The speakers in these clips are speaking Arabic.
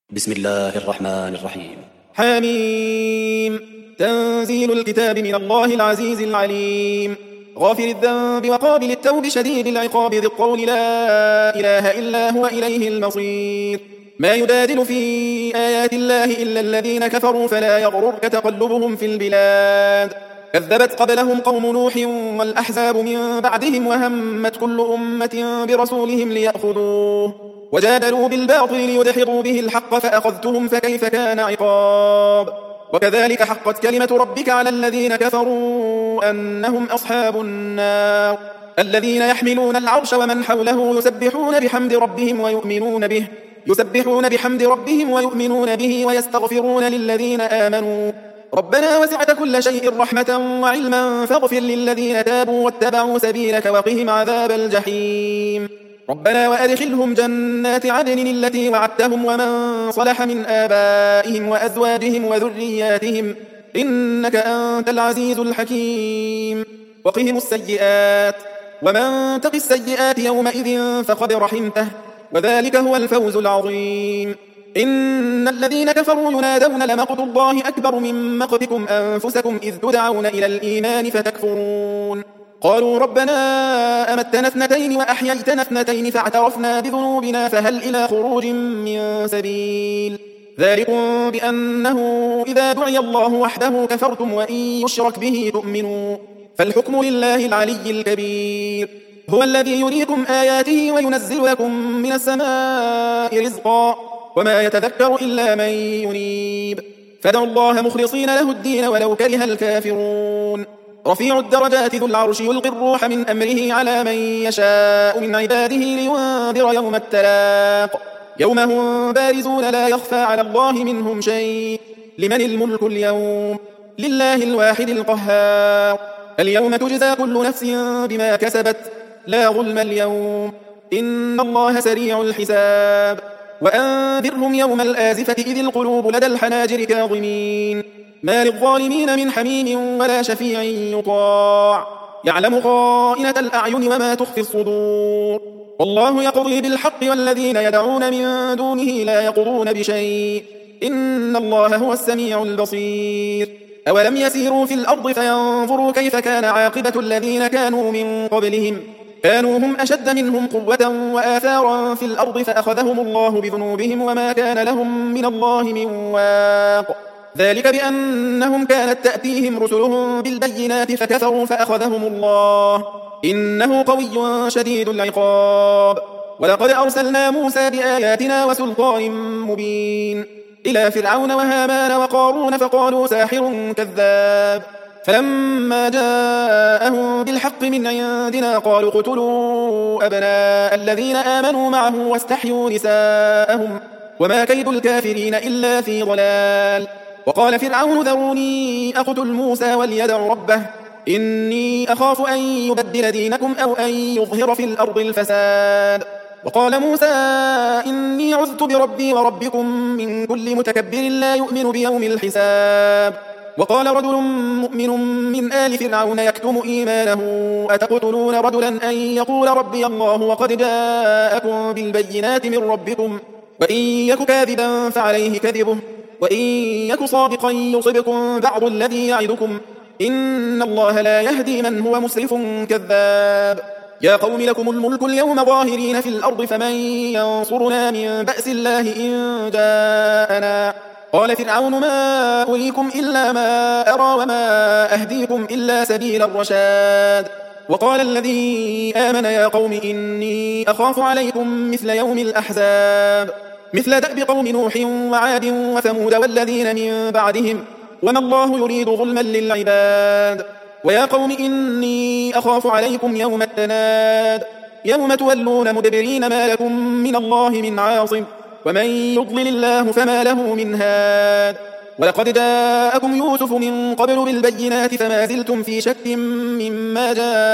بسم الله الرحمن الرحيم. حميم. تنزيل الكتاب من الله العزيز العليم، غافر الذنب وقابل التوب شديد العقاب ذي الطول لا إله إلا هو إليه المصير. ما يجادل في آيات الله إلا الذين كفروا فلا يغررك تقلبهم في البلاد. كذبت قبلهم قوم نوح والأحزاب من بعدهم وهمت كل أمة برسولهم ليأخذوه وجادلوا بالباطل ليدحضوا به الحق فأخذتهم فكيف كان عقاب. وكذلك حقت كلمة ربك على الذين كفروا أنهم أصحاب النار الذين يحملون العرش ومن حوله يسبحون بحمد ربهم ويؤمنون به ويستغفرون للذين آمنوا ربنا وسعت كل شيء رحمة وعلما فاغفر للذين تابوا واتبعوا سبيلك وقهم عذاب الجحيم. ربنا وأدخلهم جنات عدن التي وعدتهم ومن صلح من آبائهم وأزواجهم وذرياتهم إنك أنت العزيز الحكيم. وقهم السيئات ومن تق السيئات يومئذ فقد رحمته وذلك هو الفوز العظيم. إن الذين كفروا ينادون لمقت الله أكبر من مقتكم أنفسكم إذ تدعون إلى الإيمان فتكفرون قالوا ربنا أمتنا اثنتين وأحييتنا اثنتين فاعترفنا بذنوبنا فهل إلى خروج من سبيل. ذلكم بأنه إذا دعي الله وحده كفرتم وإن يشرك به تؤمنوا فالحكم لله العلي الكبير. هو الذي يريكم آياته وينزل لكم من السماء رزقا وما يتذكر إلا من ينيب فادعوا الله مخلصين له الدين ولو كره الكافرون. رفيع الدرجات ذو العرش يلقي الروح من أمره على من يشاء من عباده لينذر يوم التلاق يوم هم بارزون لا يخفى على الله منهم شيء. لمن الملك اليوم؟ لله الواحد القهار. اليوم تجزى كل نفس بما كسبت لا ظلم اليوم إن الله سريع الحساب. وأنذرهم يوم الآزفة إذ القلوب لدى الحناجر كاظمين ما للظالمين من حميم ولا شفيع يطاع يعلم خائنة الأعين وما تخفي الصدور. والله يقضي بالحق والذين يدعون من دونه لا يقضون بشيء إن الله هو السميع البصير. أولم يسيروا في الأرض فينظروا كيف كان عاقبة الذين كانوا من قبلهم كانوا هم أشد منهم قوة وآثارا في الأرض فأخذهم الله بذنوبهم وما كان لهم من الله من واق. ذلك بأنهم كانت تأتيهم رسلهم بالبينات فكفروا فأخذهم الله إنه قوي شديد العقاب. ولقد أرسلنا موسى بآياتنا وسلطان مبين إلى فرعون وهامان وقارون فقالوا ساحر كذاب فلما جاءهم بالحق من عندنا قالوا اقتلوا أبناء الذين آمنوا معه واستحيوا نساءهم وما كيد الكافرين إلا في ضلال. وقال فرعون ذروني أقتل موسى وليدع ربه إني أخاف أن يبدل دينكم أو أن يظهر في الأرض الفساد. وقال موسى إني عذت بربي وربكم من كل متكبر لا يؤمن بيوم الحساب. وقال رجل مؤمن من آل فرعون يكتم إيمانه أتقتلون رجلا أن يقول ربي الله وقد جاءكم بالبينات من ربكم وإن يك كاذبا فعليه كذبه وإن يك صادقا يصبكم بعض الذي يعدكم إن الله لا يهدي من هو مسرف كذاب. يا قوم لكم الملك اليوم ظاهرين في الأرض فمن ينصرنا من بأس الله إن جاءنا. قال فرعون ما أريكم إلا ما أرى وما أهديكم إلا سبيل الرشاد. وقال الذي آمن يا قوم إني أخاف عليكم مثل يوم الأحزاب مثل دأب قوم نوح وعاد وثمود والذين من بعدهم وما الله يريد ظلما للعباد. ويا قوم إني أخاف عليكم يوم التناد يوم تولون مدبرين ما لكم من الله من عاصم ومن يضلل الله فما له من هاد. ولقد جاءكم يوسف من قبل بالبينات فما زلتم في شك مما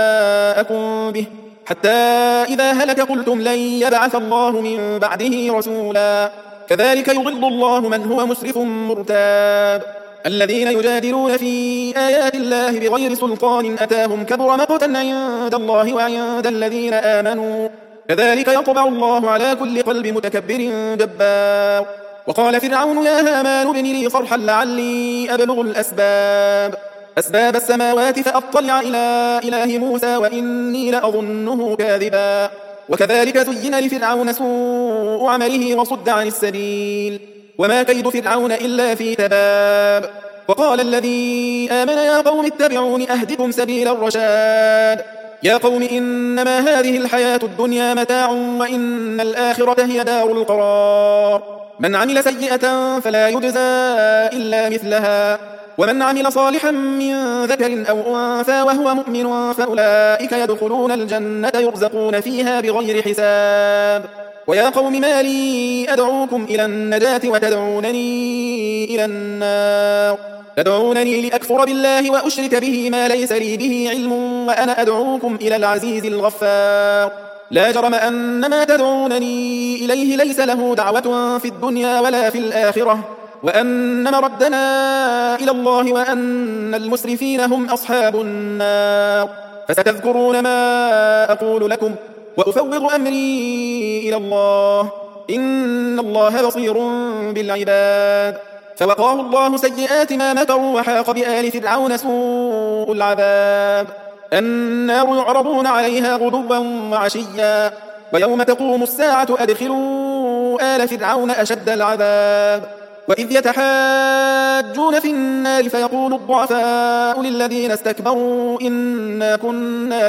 جاءكم به حتى إذا هلك قلتم لن يبعث الله من بعده رسولا كذلك يضل الله من هو مسرف مرتاب. الذين يجادلون في آيات الله بغير سلطان أتاهم كبر مقتا عند الله وعند الذين آمنوا كذلك يطبع الله على كل قلب متكبر جبار. وقال فرعون يا هامان ابن لي صرحا لعلي أبلغ أسباب السماوات فأطلع إلى إله موسى وإني لأظنه كاذبا. وكذلك زين لفرعون سوء عمله وصد عن السبيل وما كيد فرعون إلا في تباب. وقال الذي آمن يا قوم اتبعون أهدكم سبيل الرشاد. يا قوم إنما هذه الحياة الدنيا متاع وإن الآخرة هي دار القرار. من عمل سيئة فلا يجزى إلا مثلها ومن عمل صالحا من ذكر أو أنثى وهو مؤمن فأولئك يدخلون الجنة يرزقون فيها بغير حساب. ويا قوم ما لي أدعوكم إلى النجاة وتدعونني إلى النار. تدعونني لأكفر بالله وأشرك به ما ليس لي به علم وأنا أدعوكم إلى العزيز الغفار. لا جرم أن ما تدعونني إليه ليس له دعوة في الدنيا ولا في الآخرة وأن مردنا إلى الله وأن المسرفين هم أصحاب النار. فستذكرون ما أقول لكم وأفوض أمري إلى الله إن الله بصير بالعباد. فوقاه الله سيئات ما مكروا وحاق بآل فرعون سوء العذاب. النار يعرضون عليها غدوا وعشيا ويوم تقوم الساعة أدخلوا آل فرعون أشد العذاب. وإذ يتحاجون في النار فيقول الضعفاء للذين استكبروا إنا كنا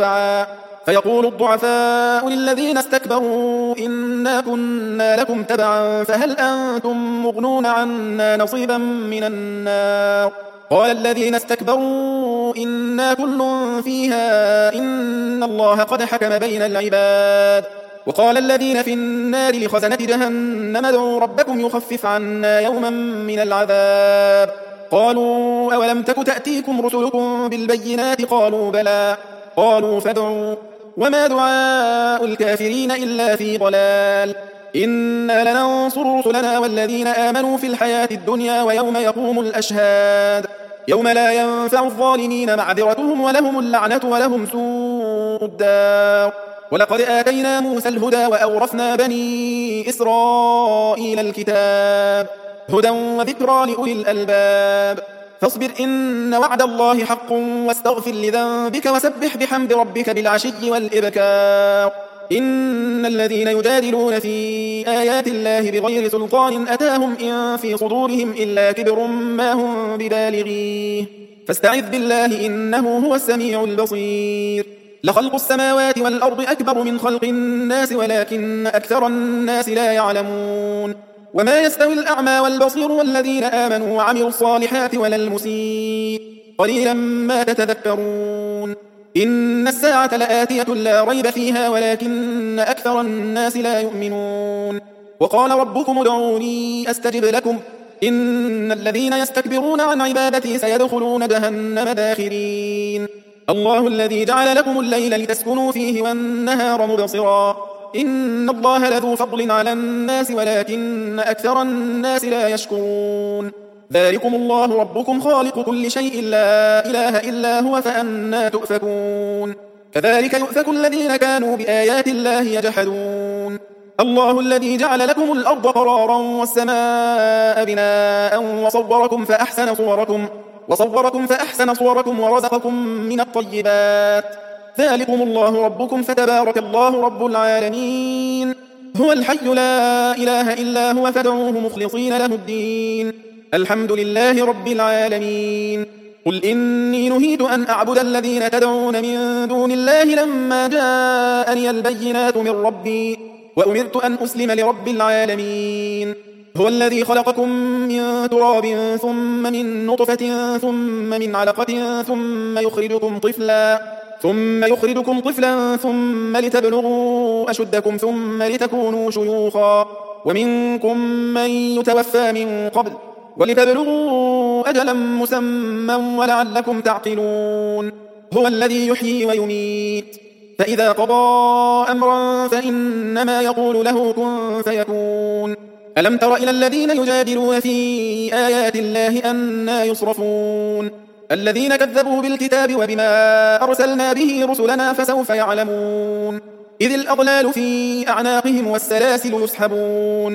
لكم تبعا فهل أنتم مغنون عنا نصيبا من النار. قال الذين استكبروا إنا كل فيها إن الله قد حكم بين العباد. وقال الذين في النار لخزنة جهنم ادعوا ربكم يخفف عنا يوما من العذاب. قالوا أولم تك تأتيكم رسلكم بالبينات قالوا بلى قالوا فادعوا وما دعاء الكافرين إلا في ضلال. إنا لننصر رسلنا والذين آمنوا في الحياة الدنيا ويوم يقوم الأشهاد يوم لا ينفع الظالمين معذرتهم ولهم اللعنة ولهم سوء الدار. ولقد آتينا موسى الهدى وأورثنا بني إسرائيل الكتاب هدى وذكرى لأولي الألباب. فاصبر إن وعد الله حق واستغفر لذنبك وسبح بحمد ربك بالعشي والإبكار. إن الذين يجادلون في آيات الله بغير سلطان أتاهم إن في صدورهم إلا كبر ما هم ببالغيه فاستعذ بالله إنه هو السميع البصير. لخلق السماوات والأرض أكبر من خلق الناس ولكن أكثر الناس لا يعلمون. وما يستوي الأعمى والبصير والذين آمنوا وعملوا الصالحات ولا المسيء قليلا ما تتذكرون. إن الساعة لآتية لا ريب فيها ولكن أكثر الناس لا يؤمنون. وقال ربكم ادعوني أستجب لكم إن الذين يستكبرون عن عبادتي سيدخلون جهنم داخرين. الله الذي جعل لكم الليل لتسكنوا فيه والنهار مبصرا إن الله لذو فضل على الناس ولكن أكثر الناس لا يشكرون. ذلكم الله ربكم خالق كل شيء لا إله إلا هو فأنا تؤفكون. كذلك يؤفك الذين كانوا بآيات الله يجحدون. الله الذي جعل لكم الأرض قرارا والسماء بناء وصوركم فأحسن صوركم ورزقكم من الطيبات. ذلكم الله ربكم فتبارك الله رب العالمين. هو الحي لا إله إلا هو فادعوه مخلصين له الدين الحمد لله رب العالمين. قل إني نهيت أن أعبد الذين تدعون من دون الله لما جاءني البينات من ربي وأمرت أن أسلم لرب العالمين. هو الذي خلقكم من تراب ثم من نطفة ثم من علقة ثم يخرجكم طفلا ثم لتبلغوا أشدكم ثم لتكونوا شيوخا ومنكم من يتوفى من قبل ولتبلغوا أجلا مسمى ولعلكم تعقلون. هو الذي يحيي ويميت فإذا قضى أمرا فإنما يقول له كن فيكون. ألم تر إلى الذين يجادلون في آيات الله أنى يصرفون الذين كذبوا بالكتاب وبما أرسلنا به رسلنا فسوف يعلمون. إذ الأغلال في أعناقهم والسلاسل يسحبون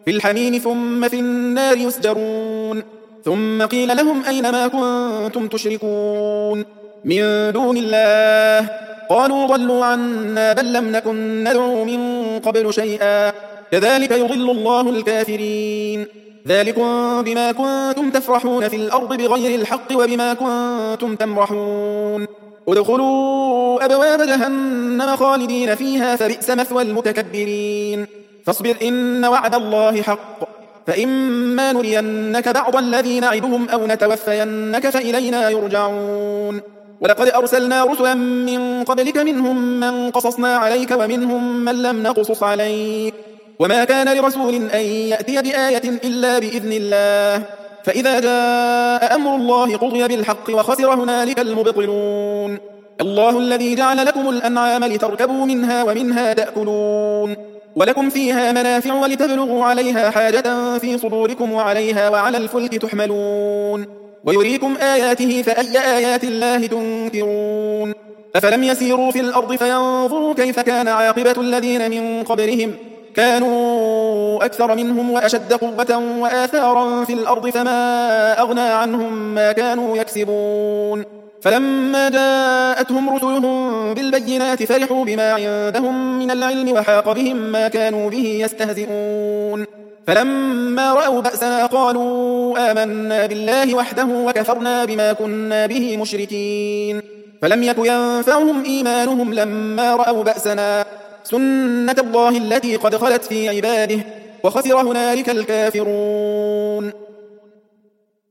في الحميم ثم في النار يسجرون ثم قيل لهم أين ما كنتم تشركون من دون الله قالوا ضلوا عنا بل لم نكن ندعو من قبل شيئا كذلك يضل الله الكافرين ذلكم بما كنتم تفرحون في الأرض بغير الحق وبما كنتم تمرحون ادخلوا أبواب جهنم خالدين فيها فبئس مثوى المتكبرين فاصبر إن وعد الله حق فإما نرينك بعض الذي نعدهم أو نتوفينك فإلينا يرجعون ولقد أرسلنا رسلا من قبلك منهم من قصصنا عليك ومنهم من لم نقصص عليك وما كان لرسول أن يأتي بآية إلا بإذن الله فإذا جاء أمر الله قضي بالحق وخسر هنالك المبطلون الله الذي جعل لكم الأنعام لتركبوا منها ومنها تأكلون ولكم فيها منافع ولتبلغوا عليها حاجة في صدوركم وعليها وعلى الفلك تحملون ويريكم آياته فأي آيات الله تنكرون أفلم يسيروا في الأرض فينظروا كيف كان عاقبة الذين من قبلهم كانوا أكثر منهم وأشد قوة وآثارا في الأرض فما أغنى عنهم ما كانوا يكسبون فلما جاءتهم رسلهم بالبينات فرحوا بما عندهم من العلم وحاق بهم ما كانوا به يستهزئون فلما رأوا بأسنا قالوا آمنا بالله وحده وكفرنا بما كنا به مشركين فلم يك ينفعهم إيمانهم لما رأوا بأسنا سنة الله التي قد خلت في عباده وخسر هنالك الكافرون